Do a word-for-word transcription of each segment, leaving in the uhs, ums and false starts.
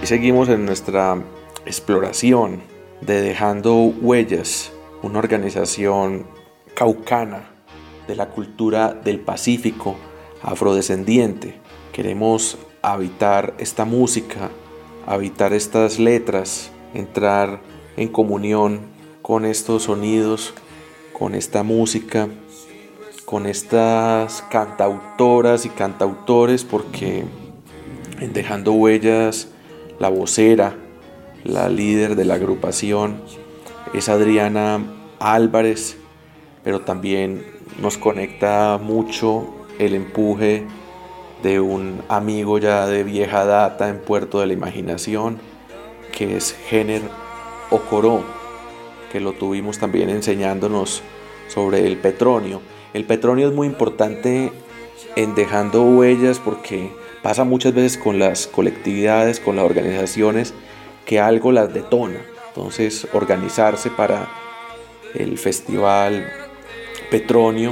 Y seguimos en nuestra exploración de Dejando Huellas, una organización caucana de la cultura del Pacífico afrodescendiente. Queremos habitar esta música, habitar estas letras, entrar en comunión con estos sonidos, con esta música, con estas cantautoras y cantautores, porque en Dejando Huellas la vocera, la líder de la agrupación es Adriana Álvarez, pero también nos conecta mucho el empuje de un amigo ya de vieja data en Puerto de la Imaginación, que es Géner Ocoró, que lo tuvimos también enseñándonos sobre el petronio. El petronio es muy importante en Dejando Huellas porque pasa muchas veces con las colectividades, con las organizaciones, que algo las detona. Entonces, organizarse para el festival Petronio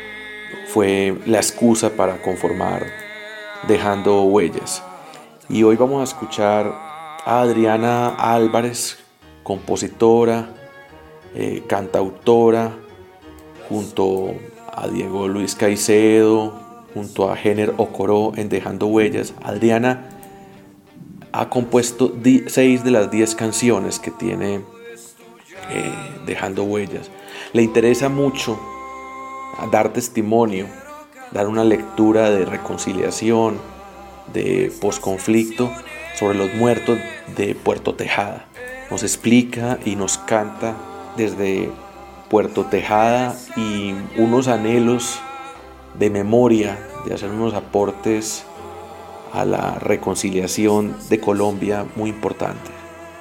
fue la excusa para conformar Dejando Huellas. Y hoy vamos a escuchar a Adriana Álvarez, compositora, eh, cantautora, junto a Diego Luis Caicedo, junto a Géner Ocoró en Dejando Huellas. Adriana ha compuesto di- seis de las diez canciones que tiene eh, Dejando Huellas. Le interesa mucho dar testimonio, dar una lectura de reconciliación, de posconflicto sobre los muertos de Puerto Tejada. Nos explica y nos canta desde Puerto Tejada y unos anhelos de memoria, de hacer unos aportes a la reconciliación de Colombia muy importante.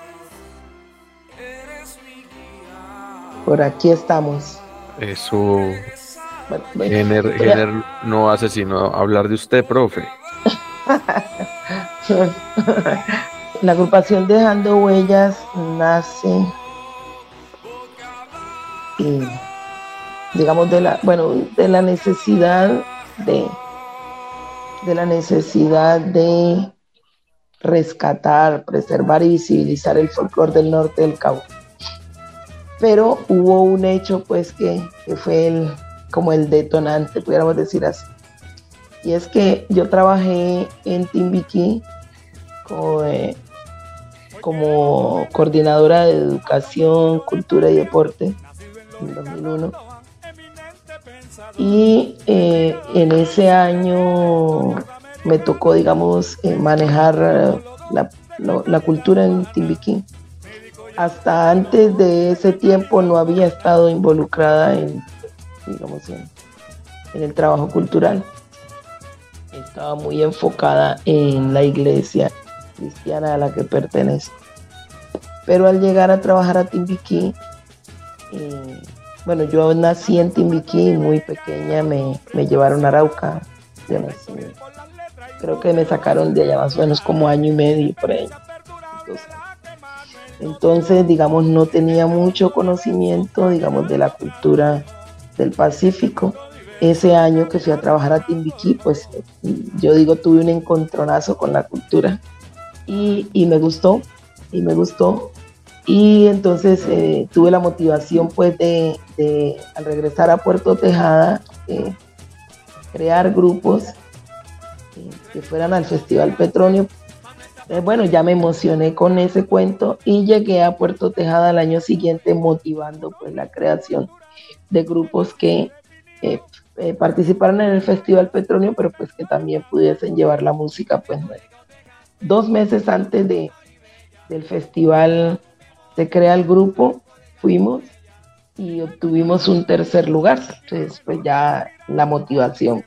Por aquí estamos. Eso, Bueno, bueno, Géner, voy a- Géner no hace sino hablar de usted, profe. La agrupación Dejando Huellas nace, eh, digamos, de la, bueno, de la necesidad de, de la necesidad de rescatar, preservar y visibilizar el folclore del norte del Cauca. Pero hubo un hecho, pues, que, que fue el, como el detonante, pudiéramos decir así. Y es que yo trabajé en Timbiquí como, eh, como coordinadora de educación, cultura y deporte en dos mil uno. Y eh, en ese año me tocó, digamos, eh, manejar eh, la, la, la cultura en Timbiquí. Hasta antes de ese tiempo no había estado involucrada en, digamos, en, en el trabajo cultural. Estaba muy enfocada en la iglesia cristiana a la que pertenece. Pero al llegar a trabajar a Timbiquí, eh, bueno, yo nací en Timbiquí, muy pequeña, me, me llevaron a Arauca. Yo nací, creo que me sacaron de allá más o menos como año y medio por ahí. Entonces, entonces, digamos, no tenía mucho conocimiento, digamos, de la cultura del Pacífico. Ese año que fui a trabajar a Timbiquí, pues yo digo, tuve un encontronazo con la cultura y, y me gustó, y me gustó. Y entonces eh, tuve la motivación, pues, de, de al regresar a Puerto Tejada, eh, crear grupos eh, que fueran al Festival Petronio. Eh, bueno, ya me emocioné con ese cuento y llegué a Puerto Tejada al año siguiente motivando, pues, la creación de grupos que eh, eh, participaran en el Festival Petronio, pero pues que también pudiesen llevar la música, pues. Dos meses antes de, del festival se crea el grupo, fuimos y obtuvimos un tercer lugar. Entonces, pues ya la motivación,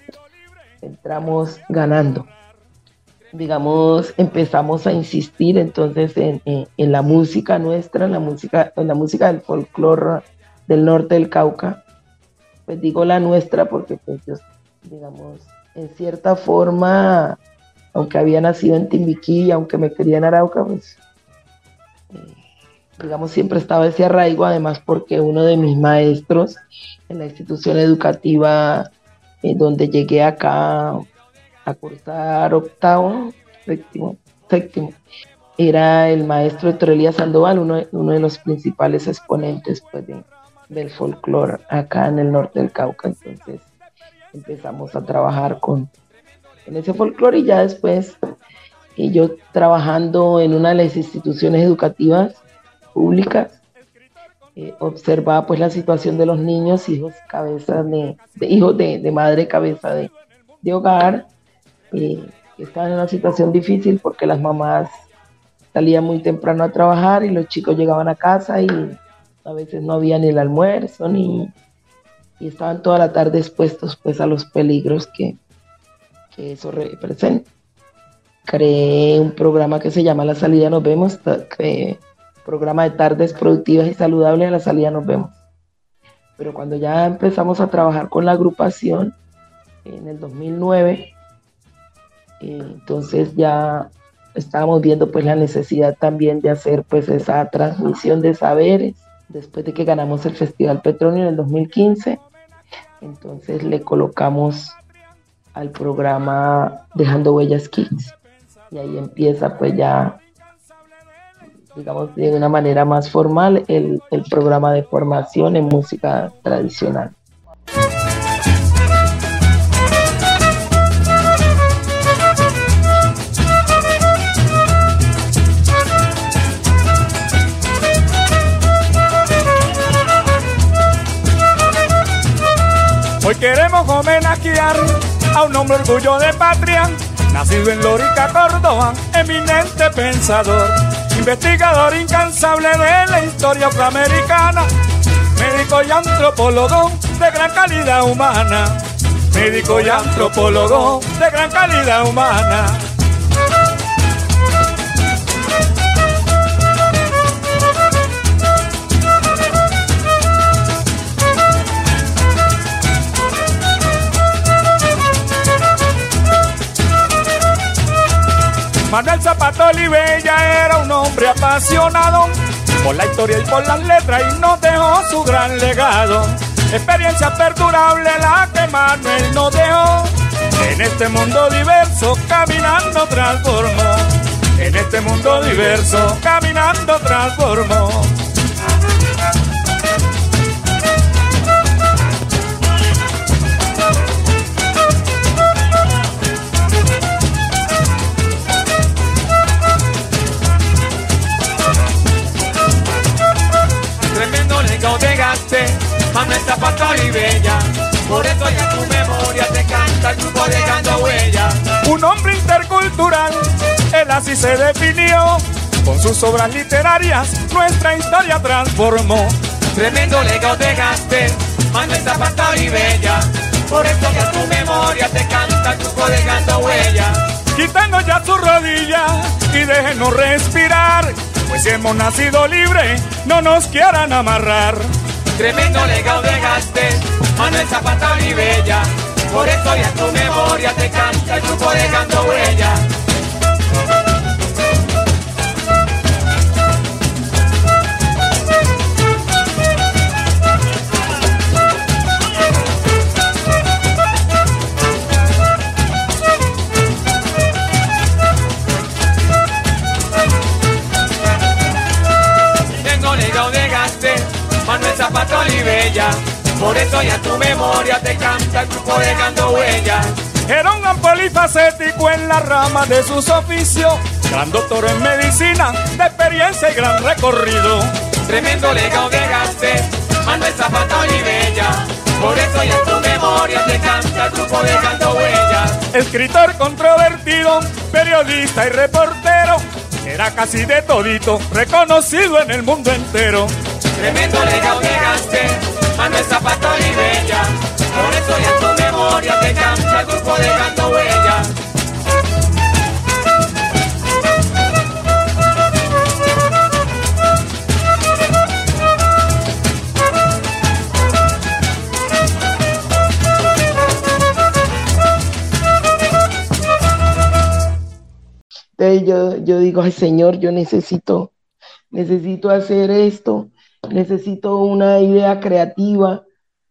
entramos ganando. Digamos, empezamos a insistir entonces en, en, en la música nuestra, en la música, en la música del folclore del norte del Cauca. Pues digo la nuestra porque, pues, yo, digamos, en cierta forma, aunque había nacido en Timbiquí y aunque me quería en Arauca, pues, eh, digamos, siempre estaba ese arraigo, además porque uno de mis maestros en la institución educativa eh, donde llegué acá a cursar octavo, séptimo, séptimo, era el maestro Héctor Elías Sandoval, uno, uno de los principales exponentes pues, de, del folclore acá en el norte del Cauca. Entonces empezamos a trabajar con, con ese folclore y ya después y yo trabajando en una de las instituciones educativas públicas, eh, observaba pues la situación de los niños, hijos cabeza de, de hijos de, de madre cabeza de, de hogar, eh, que estaban en una situación difícil porque las mamás salían muy temprano a trabajar y los chicos llegaban a casa y a veces no había ni el almuerzo ni y estaban toda la tarde expuestos pues a los peligros que, que eso representa. Creé un programa que se llama La Salida Nos Vemos, creé un programa de tardes productivas y saludables a La Salida Nos Vemos. Pero cuando ya empezamos a trabajar con la agrupación en el dos mil nueve, eh, entonces ya estábamos viendo pues la necesidad también de hacer pues esa transmisión de saberes. Después de que ganamos el Festival Petronio en el dos mil quince, entonces le colocamos al programa Dejando Huellas Kids. Y ahí empieza pues ya, digamos, de una manera más formal el, el programa de formación en música tradicional. Hoy queremos homenajear a un hombre orgullo de patria, nacido en Lorica, Córdoba, eminente pensador, investigador incansable de la historia afroamericana, médico y antropólogo de gran calidad humana, médico y antropólogo de gran calidad humana. Manuel Zapata Olivella era un hombre apasionado por la historia y por las letras y nos dejó su gran legado. Experiencia perdurable la que Manuel nos dejó. En este mundo diverso caminando transformó. En este mundo diverso caminando transformó. Degaste, Manuel Zapata Olivella, por eso ya tu memoria te canta el grupo Dejando Huella. Un hombre intercultural, él así se definió, con sus obras literarias nuestra historia transformó. Tremendo legado dejaste, Manuel Zapata Olivella, por eso ya tu memoria te canta el grupo Dejando Huella. Quítanos ya tu rodilla y déjenos respirar, pues si hemos nacido libres, no nos quieran amarrar. Tremendo legado dejaste, Manuel Zapata Olivella, por eso ya tu memoria te canta el grupo Dejando Huella. Manuel Zapata Olivella, por eso ya tu memoria te canta el grupo Dejando Huella. Era un gran polifacético en la rama de sus oficios, gran doctor en medicina, de experiencia y gran recorrido. Tremendo legado dejaste, Manuel Zapata Olivella, por eso ya tu memoria te canta el grupo Dejando Huella. Escritor controvertido, periodista y reportero, era casi de todito, reconocido en el mundo entero. Tremendo legado dejaste, Manuel Zapata Olivella, por eso ya tu memoria te canta el grupo Dejando Huella. Entonces yo, yo digo, ay Señor, yo necesito, necesito hacer esto, necesito una idea creativa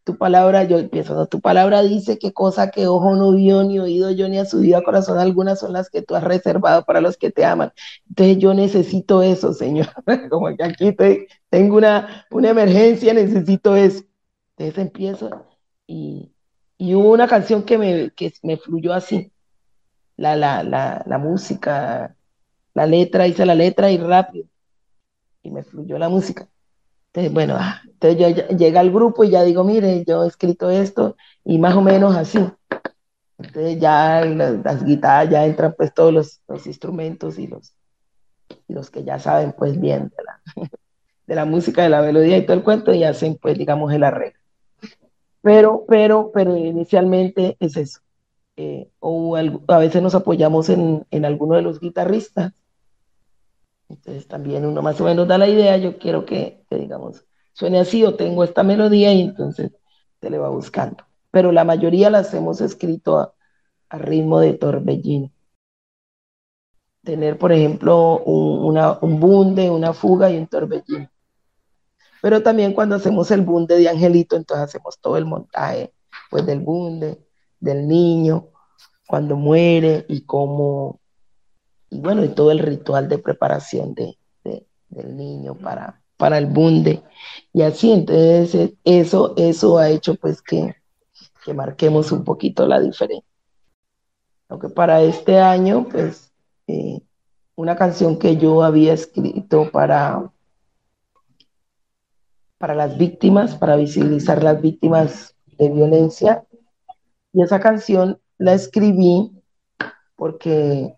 tu palabra, yo empiezo, no, tu palabra dice qué cosa que ojo no vio, ni oído yo, ni ha subido a corazón algunas son las que tú has reservado para los que te aman. Entonces yo necesito eso, Señor, como que aquí te, tengo una, una emergencia, necesito eso. Entonces empiezo y, y hubo una canción que me, que me fluyó así, la, la, la, la música, la letra, hice la letra y rápido, y me fluyó la música. Entonces, bueno, ah, entonces yo ya- llega al grupo y ya digo, mire, yo he escrito esto y más o menos así. Entonces ya las, las guitarras, ya entran pues todos los, los instrumentos y los, y los que ya saben pues bien de la, de la música, de la melodía y todo el cuento y hacen pues digamos el arreglo. Pero, pero, pero inicialmente es eso. Eh, o algo- a veces nos apoyamos en, en alguno de los guitarristas. Entonces también uno más o menos da la idea, yo quiero que, que, digamos, suene así o tengo esta melodía y entonces se le va buscando. Pero la mayoría las hemos escrito a, a ritmo de torbellino. Tener, por ejemplo, un, una, un bunde, una fuga y un torbellino. Pero también cuando hacemos el bunde de Angelito, entonces hacemos todo el montaje pues, del bunde, del niño, cuando muere y cómo, y bueno, y todo el ritual de preparación de, de- del niño para, para el bunde. Y así, entonces, eh, eso, eso ha hecho pues que, que marquemos un poquito la diferencia. Aunque para este año, pues, eh, una canción que yo había escrito para, para las víctimas, para visibilizar las víctimas de violencia, y esa canción la escribí porque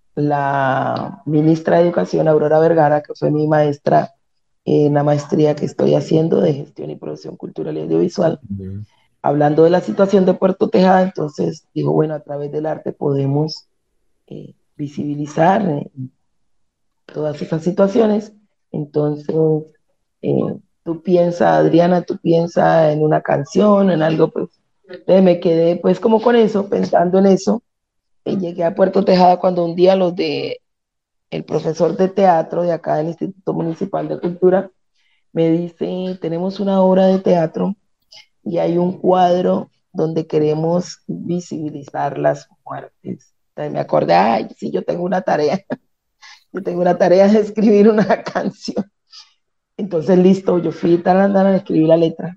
la ministra de Educación, Aurora Vergara, que fue mi maestra en la maestría que estoy haciendo de gestión y producción cultural y audiovisual, Ujú. hablando de la situación de Puerto Tejada, entonces dijo, bueno, a través del arte podemos eh, visibilizar eh, todas esas situaciones. Entonces, eh, tú piensas, Adriana, tú piensas en una canción, en algo, pues, entonces me quedé pues como con eso, pensando en eso, y llegué a Puerto Tejada cuando un día los de el profesor de teatro de acá del Instituto Municipal de Cultura me dice, tenemos una obra de teatro y hay un cuadro donde queremos visibilizar las muertes. Entonces me acordé, ay, sí, yo tengo una tarea, yo tengo una tarea de escribir una canción. Entonces, listo, yo fui tan andando a escribir la letra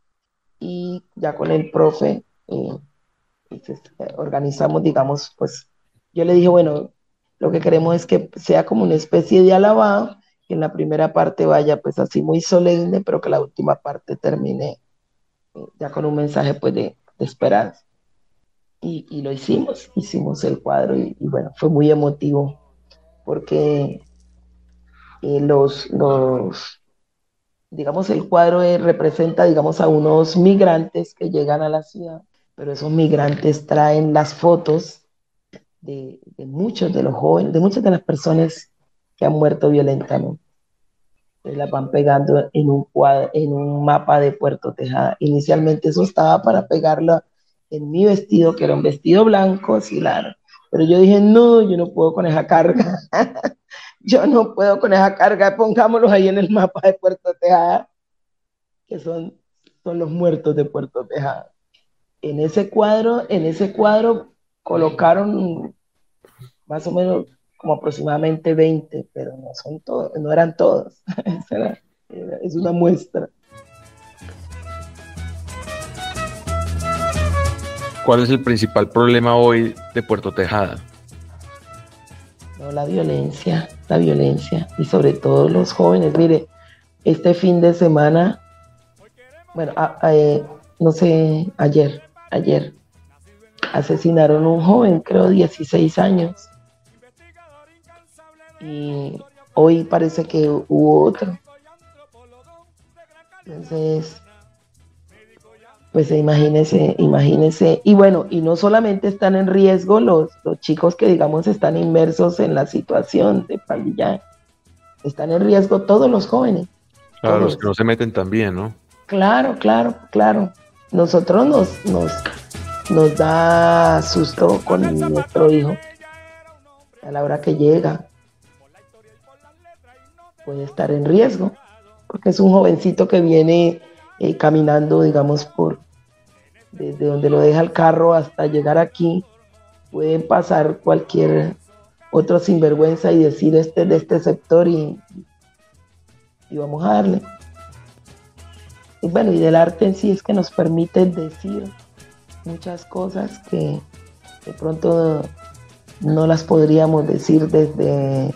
y ya con el profe eh, entonces, eh, organizamos, digamos, pues yo le dije, bueno, lo que queremos es que sea como una especie de alabado, que en la primera parte vaya pues así muy solemne, pero que la última parte termine eh, ya con un mensaje pues de, de esperanza. Y, y, lo hicimos, hicimos el cuadro y, y bueno, fue muy emotivo porque eh, los, los, digamos, el cuadro eh, representa, digamos, a unos migrantes que llegan a la ciudad, pero esos migrantes traen las fotos de, de muchos de los jóvenes, de muchas de las personas que han muerto violentamente. Se las van pegando en un, cuadro, en un mapa de Puerto Tejada. Inicialmente eso estaba para pegarlo en mi vestido, que era un vestido blanco, así largo. Pero yo dije, no, yo no puedo con esa carga. Yo no puedo con esa carga. Pongámoslos ahí en el mapa de Puerto Tejada, que son, son los muertos de Puerto Tejada. En ese cuadro, en ese cuadro colocaron más o menos como aproximadamente veinte, pero no son todos, no eran todos. Era, era, es una muestra. ¿Cuál es el principal problema hoy de Puerto Tejada? No, la violencia, la violencia, y sobre todo los jóvenes. Mire, este fin de semana, bueno, a, a, eh, no sé, ayer, ayer, asesinaron a un joven, creo dieciséis años, y hoy parece que hubo otro. Entonces, pues imagínese, imagínese, y bueno, y no solamente están en riesgo los, los chicos que digamos están inmersos en la situación de pandilla, están en riesgo todos los jóvenes. Claro, Todos. los que no se meten también, ¿no? Claro, claro, claro. Nosotros nos, nos, nos da susto con nuestro hijo a la hora que llega. Puede estar en riesgo, porque es un jovencito que viene eh, caminando, digamos, por desde donde lo deja el carro hasta llegar aquí, pueden pasar cualquier otro sinvergüenza y decir este de este sector y, y vamos a darle. Y bueno, y del arte en sí es que nos permite decir muchas cosas que de pronto no las podríamos decir desde,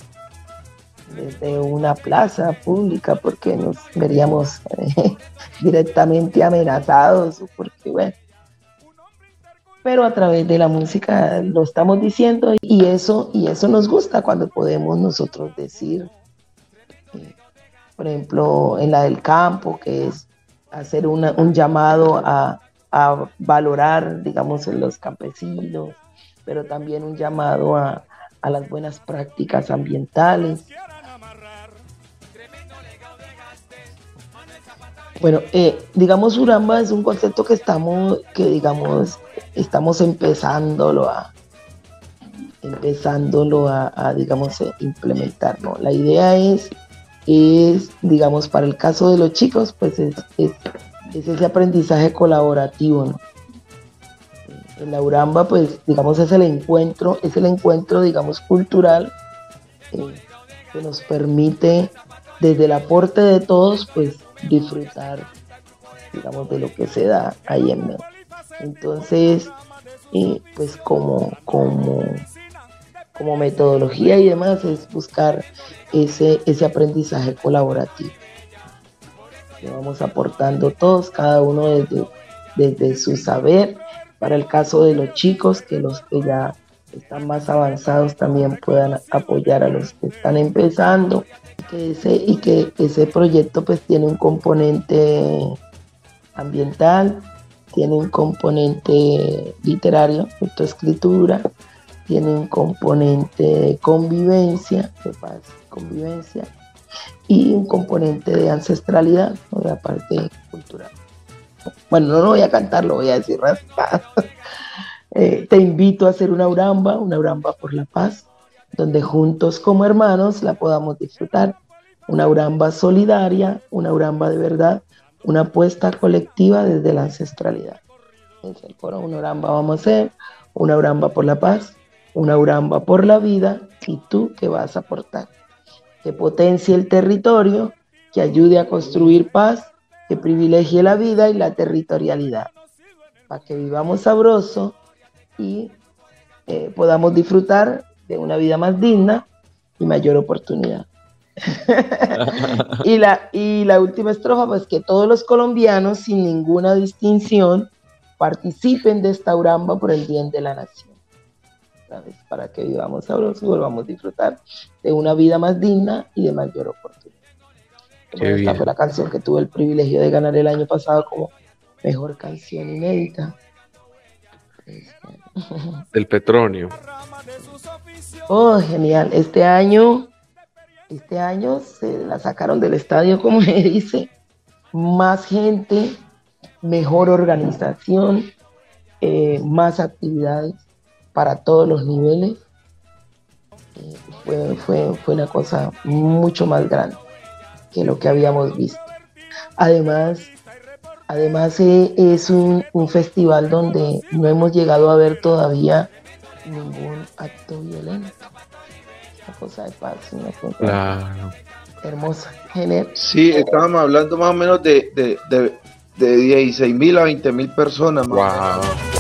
desde una plaza pública porque nos veríamos eh, directamente amenazados, porque bueno, pero a través de la música lo estamos diciendo y eso, y eso nos gusta cuando podemos nosotros decir, eh, por ejemplo, en la del campo, que es hacer una, un llamado a, a valorar, digamos, los campesinos, pero también un llamado a, a las buenas prácticas ambientales. Bueno, eh, digamos, Uramba es un concepto que estamos, que digamos, estamos empezándolo a, empezándolo a, a digamos, implementar, ¿no? La idea es, es, digamos, para el caso de los chicos, pues es, es, es ese aprendizaje colaborativo, ¿no? En la Uramba, pues, digamos, es el encuentro, es el encuentro, digamos, cultural, eh, que nos permite, desde el aporte de todos, pues, disfrutar, digamos, de lo que se da ahí en medio. Entonces, eh, pues como, como, como metodología y demás es buscar ese, ese aprendizaje colaborativo. Que vamos aportando todos, cada uno desde, desde su saber. Para el caso de los chicos, que los que ya están más avanzados también puedan apoyar a los que están empezando. Que ese, y que ese proyecto pues tiene un componente ambiental, tiene un componente literario, escritura, tiene un componente de convivencia, de paz, convivencia, y un componente de ancestralidad, ¿no? De la parte cultural. Bueno, no lo voy a cantar, lo voy a decir raspado. eh, te invito a hacer una Uramba, una Uramba por la paz, donde juntos como hermanos la podamos disfrutar. Una Uramba solidaria, una Uramba de verdad, una apuesta colectiva desde la ancestralidad. Es el coro, una Uramba vamos a hacer, una Uramba por la paz, una Uramba por la vida, y tú qué vas a aportar. Que potencie el territorio, que ayude a construir paz, que privilegie la vida y la territorialidad, para que vivamos sabroso y eh, podamos disfrutar de una vida más digna y mayor oportunidad. y, la, y la última estrofa, pues que todos los colombianos, sin ninguna distinción, participen de esta Uramba por el bien de la nación. ¿Sabes? Para que vivamos sabrosos y volvamos a disfrutar de una vida más digna y de mayor oportunidad. Bueno, esta fue la canción que tuve el privilegio de ganar el año pasado como mejor canción inédita. Del Petronio. Oh, genial. Este año, este año se la sacaron del estadio, como me dice. Más gente, mejor organización, eh, más actividades para todos los niveles. Eh, fue, fue, fue una cosa mucho más grande que lo que habíamos visto. Además, además eh, es un, un festival donde no hemos llegado a ver todavía ningún acto violento. Una cosa de paz, una cosa Claro. hermosa. Gener- Sí, estábamos hablando más o menos de, de, de, de dieciséis mil a veinte mil personas. Más o menos. Wow.